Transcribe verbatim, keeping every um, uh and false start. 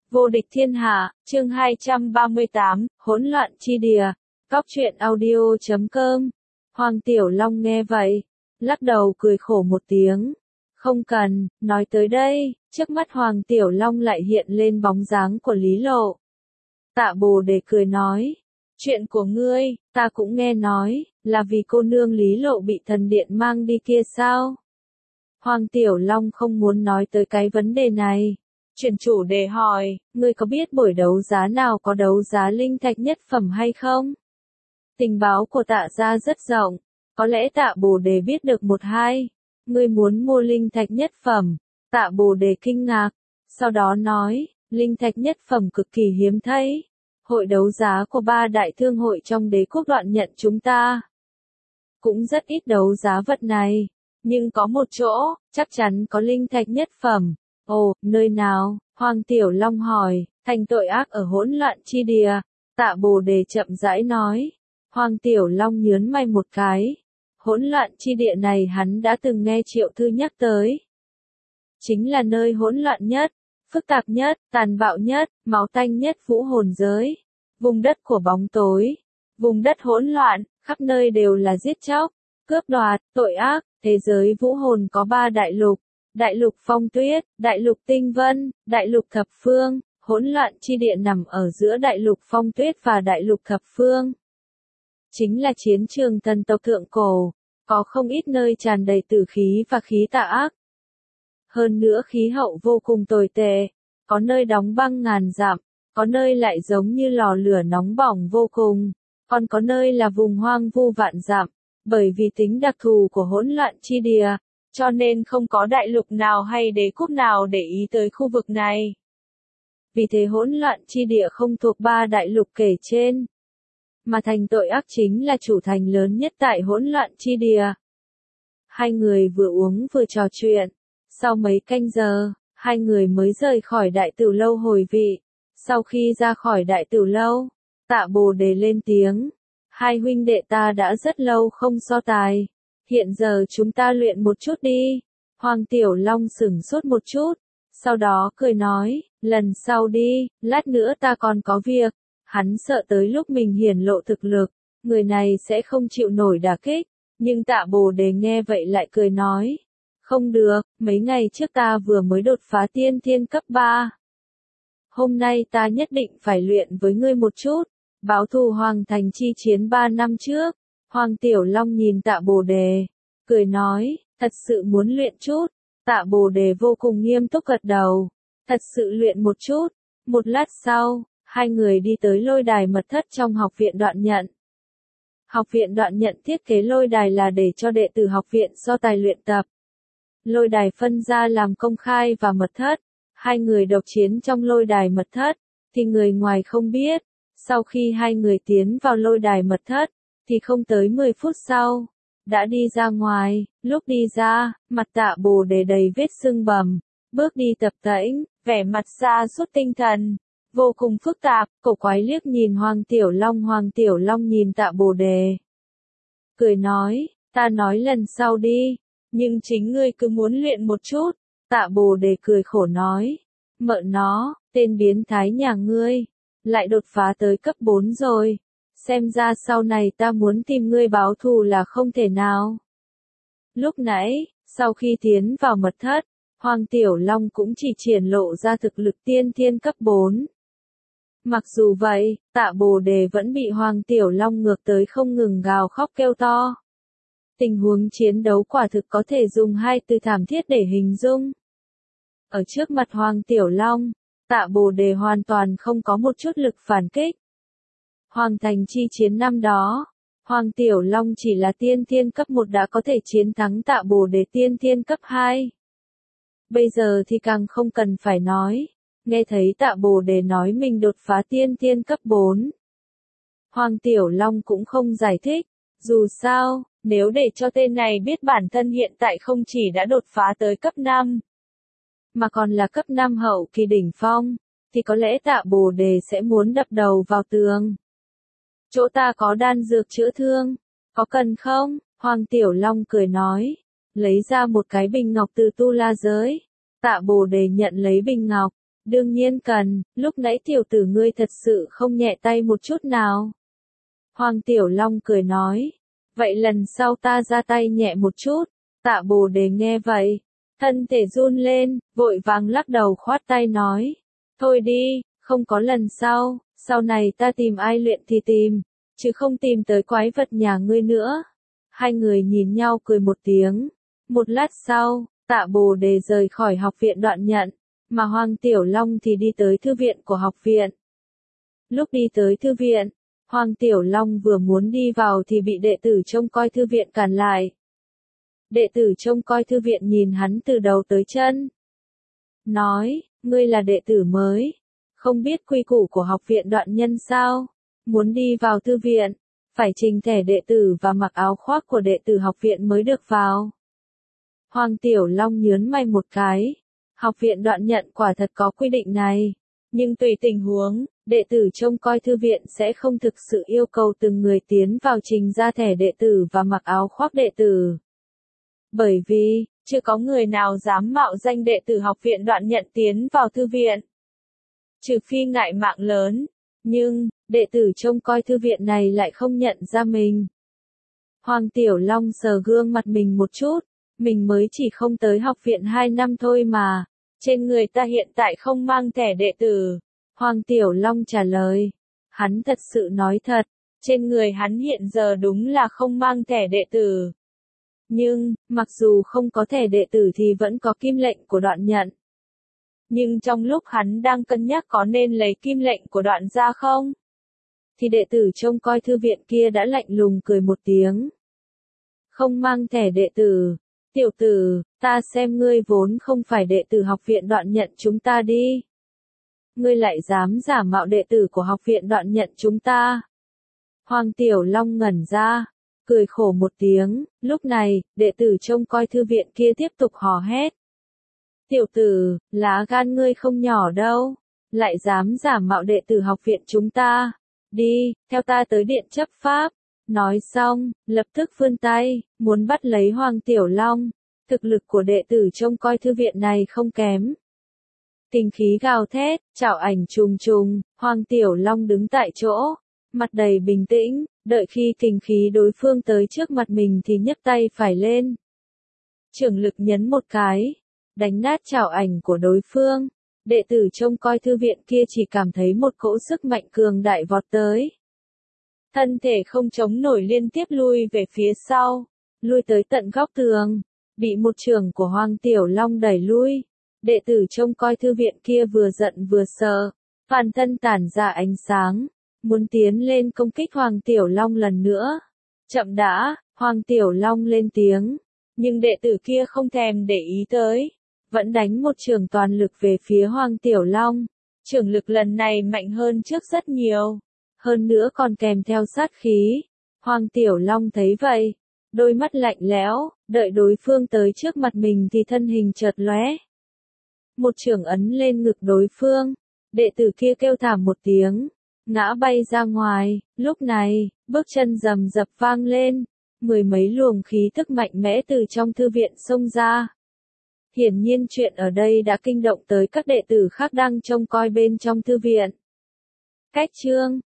Vô địch thiên hạ, chương hai trăm ba mươi tám, hỗn loạn chi địa. Cóc truyện audio chấm com. Hoàng Tiểu Long nghe vậy, lắc đầu cười khổ một tiếng. Không cần, nói tới đây, trước mắt Hoàng Tiểu Long lại hiện lên bóng dáng của Lý Lộ. Tạ Bồ Đề cười nói, chuyện của ngươi, ta cũng nghe nói, là vì cô nương Lý Lộ bị thần điện mang đi kia sao? Hoàng Tiểu Long không muốn nói tới cái vấn đề này. Chuyển chủ đề hỏi, ngươi có biết buổi đấu giá nào có đấu giá linh thạch nhất phẩm hay không? Tình báo của Tạ gia rất rộng, có lẽ Tạ Bồ Đề biết được một hai. Ngươi muốn mua linh thạch nhất phẩm? Tạ Bồ Đề kinh ngạc, sau đó nói, linh thạch nhất phẩm cực kỳ hiếm thấy. Hội đấu giá của ba đại thương hội trong đế quốc Đoạn Nhận chúng ta cũng rất ít đấu giá vật này, nhưng có một chỗ, chắc chắn có linh thạch nhất phẩm. Ồ, nơi nào? Hoàng Tiểu Long hỏi. Thành tội ác ở hỗn loạn chi địa. Tạ Bồ Đề chậm rãi nói. Hoàng Tiểu Long nhớn mày một cái. Hỗn loạn chi địa này hắn đã từng nghe Triệu Thư nhắc tới. Chính là nơi hỗn loạn nhất, phức tạp nhất, tàn bạo nhất, máu tanh nhất vũ hồn giới. Vùng đất của bóng tối. Vùng đất hỗn loạn, khắp nơi đều là giết chóc, cướp đoạt, tội ác. Thế giới vũ hồn có ba đại lục. Đại lục Phong Tuyết, Đại lục Tinh Vân, Đại lục Thập Phương. Hỗn loạn chi địa nằm ở giữa Đại lục Phong Tuyết và Đại lục Thập Phương. Chính là chiến trường thần tộc thượng cổ, có không ít nơi tràn đầy tử khí và khí tà ác. Hơn nữa khí hậu vô cùng tồi tệ, có nơi đóng băng ngàn dặm, có nơi lại giống như lò lửa nóng bỏng vô cùng, còn có nơi là vùng hoang vu vạn dặm. Bởi vì tính đặc thù của hỗn loạn chi địa, cho nên không có đại lục nào hay đế quốc nào để ý tới khu vực này. Vì thế hỗn loạn chi địa không thuộc ba đại lục kể trên, mà thành tội ác chính là chủ thành lớn nhất tại hỗn loạn chi địa. Hai người vừa uống vừa trò chuyện, sau mấy canh giờ, hai người mới rời khỏi đại tử lâu hồi vị. Sau khi ra khỏi đại tử lâu, Tạ Bồ Đề lên tiếng, hai huynh đệ ta đã rất lâu không so tài. Hiện giờ chúng ta luyện một chút đi. Hoàng Tiểu Long sửng sốt một chút, sau đó cười nói, lần sau đi, lát nữa ta còn có việc. Hắn sợ tới lúc mình hiển lộ thực lực, người này sẽ không chịu nổi đả kích, nhưng Tạ Bồ Đề nghe vậy lại cười nói, không được, mấy ngày trước ta vừa mới đột phá tiên thiên cấp ba. Hôm nay ta nhất định phải luyện với ngươi một chút, báo thù Hoàng Thành chi chiến ba năm trước. Hoàng Tiểu Long nhìn Tạ Bồ Đề, cười nói, thật sự muốn luyện chút. Tạ Bồ Đề vô cùng nghiêm túc gật đầu, thật sự luyện một chút. Một lát sau, hai người đi tới lôi đài mật thất trong học viện Đoạn Nhận. Học viện Đoạn Nhận thiết kế lôi đài là để cho đệ tử học viện so tài luyện tập. Lôi đài phân ra làm công khai và mật thất. Hai người độc chiến trong lôi đài mật thất, thì người ngoài không biết. Sau khi hai người tiến vào lôi đài mật thất, thì không tới mười phút sau, đã đi ra ngoài. Lúc đi ra, mặt Tạ Bồ Đề đầy vết sưng bầm, bước đi tập tễnh, vẻ mặt sa sút tinh thần, vô cùng phức tạp. Cổ quái liếc nhìn Hoàng Tiểu Long. Hoàng Tiểu Long nhìn Tạ Bồ Đề, cười nói, ta nói lần sau đi, nhưng chính ngươi cứ muốn luyện một chút. Tạ Bồ Đề cười khổ nói, mợ nó, tên biến thái nhà ngươi, lại đột phá tới cấp bốn rồi. Xem ra sau này ta muốn tìm ngươi báo thù là không thể nào. Lúc nãy, sau khi tiến vào mật thất, Hoàng Tiểu Long cũng chỉ triển lộ ra thực lực tiên thiên cấp bốn. Mặc dù vậy, Tạ Bồ Đề vẫn bị Hoàng Tiểu Long ngược tới không ngừng gào khóc kêu to. Tình huống chiến đấu quả thực có thể dùng hai từ thảm thiết để hình dung. Ở trước mặt Hoàng Tiểu Long, Tạ Bồ Đề hoàn toàn không có một chút lực phản kích. Hoàng Thành chi chiến năm đó, Hoàng Tiểu Long chỉ là tiên thiên cấp một đã có thể chiến thắng Tạ Bồ Đề tiên thiên cấp hai. Bây giờ thì càng không cần phải nói, nghe thấy Tạ Bồ Đề nói mình đột phá tiên thiên cấp bốn. Hoàng Tiểu Long cũng không giải thích, dù sao, nếu để cho tên này biết bản thân hiện tại không chỉ đã đột phá tới cấp năm, mà còn là cấp năm hậu kỳ đỉnh phong, thì có lẽ Tạ Bồ Đề sẽ muốn đập đầu vào tường. Chỗ ta có đan dược chữa thương, có cần không? Hoàng Tiểu Long cười nói, lấy ra một cái bình ngọc từ tu la giới. Tạ Bồ Đề nhận lấy bình ngọc, Đương nhiên cần, lúc nãy tiểu tử ngươi thật sự không nhẹ tay một chút nào. Hoàng Tiểu Long cười nói, vậy lần sau ta ra tay nhẹ một chút. Tạ Bồ Đề nghe vậy, thân thể run lên, vội vàng lắc đầu khoát tay nói, thôi đi, không có lần sau, sau này ta tìm ai luyện thì tìm, chứ không tìm tới quái vật nhà ngươi nữa. Hai người nhìn nhau cười một tiếng. Một lát sau, Tạ Bồ Đề rời khỏi học viện Đoạn Nhận, mà Hoàng Tiểu Long thì đi tới thư viện của học viện. Lúc đi tới thư viện, Hoàng Tiểu Long vừa muốn đi vào thì bị đệ tử trông coi thư viện cản lại. Đệ tử trông coi thư viện nhìn hắn từ đầu tới chân. Nói, ngươi là đệ tử mới, không biết quy củ của học viện Đoạn Nhân sao? Muốn đi vào thư viện, phải trình thẻ đệ tử và mặc áo khoác của đệ tử học viện mới được vào. Hoàng Tiểu Long nhớn mày một cái. Học viện Đoạn Nhận quả thật có quy định này, nhưng tùy tình huống, đệ tử trông coi thư viện sẽ không thực sự yêu cầu từng người tiến vào trình ra thẻ đệ tử và mặc áo khoác đệ tử. Bởi vì, chưa có người nào dám mạo danh đệ tử học viện Đoạn Nhận tiến vào thư viện. Trừ phi ngại mạng lớn, nhưng, đệ tử trông coi thư viện này lại không nhận ra mình. Hoàng Tiểu Long sờ gương mặt mình một chút, mình mới chỉ không tới học viện hai năm thôi mà, trên người ta hiện tại không mang thẻ đệ tử. Hoàng Tiểu Long trả lời, hắn thật sự nói thật, trên người hắn hiện giờ đúng là không mang thẻ đệ tử. Nhưng, mặc dù không có thẻ đệ tử thì vẫn có kim lệnh của Đoạn Nhận. Nhưng trong lúc hắn đang cân nhắc có nên lấy kim lệnh của Đoạn ra không, thì đệ tử trông coi thư viện kia đã lạnh lùng cười một tiếng. Không mang thẻ đệ tử, tiểu tử, ta xem ngươi vốn không phải đệ tử học viện Đoạn Nhận chúng ta đi. Ngươi lại dám giả mạo đệ tử của học viện Đoạn Nhận chúng ta. Hoàng Tiểu Long ngẩn ra, cười khổ một tiếng, lúc này, đệ tử trông coi thư viện kia tiếp tục hò hét. Tiểu tử, lá gan ngươi không nhỏ đâu, lại dám giả mạo đệ tử học viện chúng ta. Đi, theo ta tới điện chấp pháp. Nói xong, lập tức vươn tay, muốn bắt lấy Hoàng Tiểu Long. Thực lực của đệ tử trông coi thư viện này không kém. Kinh khí gào thét, chảo ảnh trùng trùng, Hoàng Tiểu Long đứng tại chỗ, mặt đầy bình tĩnh, đợi khi kinh khí đối phương tới trước mặt mình thì nhấc tay phải lên. Trưởng lực nhấn một cái, đánh nát chảo ảnh của đối phương. Đệ tử trông coi thư viện kia chỉ cảm thấy một cỗ sức mạnh cường đại vọt tới. Thân thể không chống nổi liên tiếp lui về phía sau, lui tới tận góc tường, bị một chưởng của Hoàng Tiểu Long đẩy lui. Đệ tử trông coi thư viện kia vừa giận vừa sợ, toàn thân tản ra ánh sáng, muốn tiến lên công kích Hoàng Tiểu Long lần nữa. Chậm đã, Hoàng Tiểu Long lên tiếng, nhưng đệ tử kia không thèm để ý tới, vẫn đánh một chưởng toàn lực về phía Hoàng Tiểu Long. Chưởng lực lần này mạnh hơn trước rất nhiều, hơn nữa còn kèm theo sát khí. Hoàng Tiểu Long thấy vậy, đôi mắt lạnh lẽo, đợi đối phương tới trước mặt mình thì thân hình chợt lóe. Một chưởng ấn lên ngực đối phương, đệ tử kia kêu thảm một tiếng, ngã bay ra ngoài. Lúc này, bước chân rầm rập vang lên, mười mấy luồng khí tức mạnh mẽ từ trong thư viện xông ra. Hiển nhiên chuyện ở đây đã kinh động tới các đệ tử khác đang trông coi bên trong thư viện. Cách chương